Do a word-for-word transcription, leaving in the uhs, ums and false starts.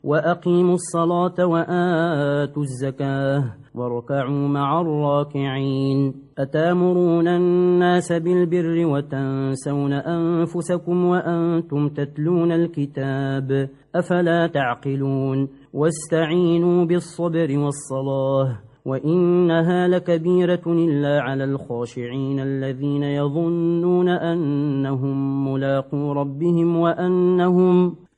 وأقيموا الصلاة وآتوا الزكاة واركعوا مع الراكعين. أتامرون الناس بالبر وتنسون أنفسكم وأنتم تتلون الكتاب أفلا تعقلون. واستعينوا بالصبر والصلاة وإنها لكبيرة إلا على الخاشعين الذين يظنون أنهم ملاقو ربهم وأنهم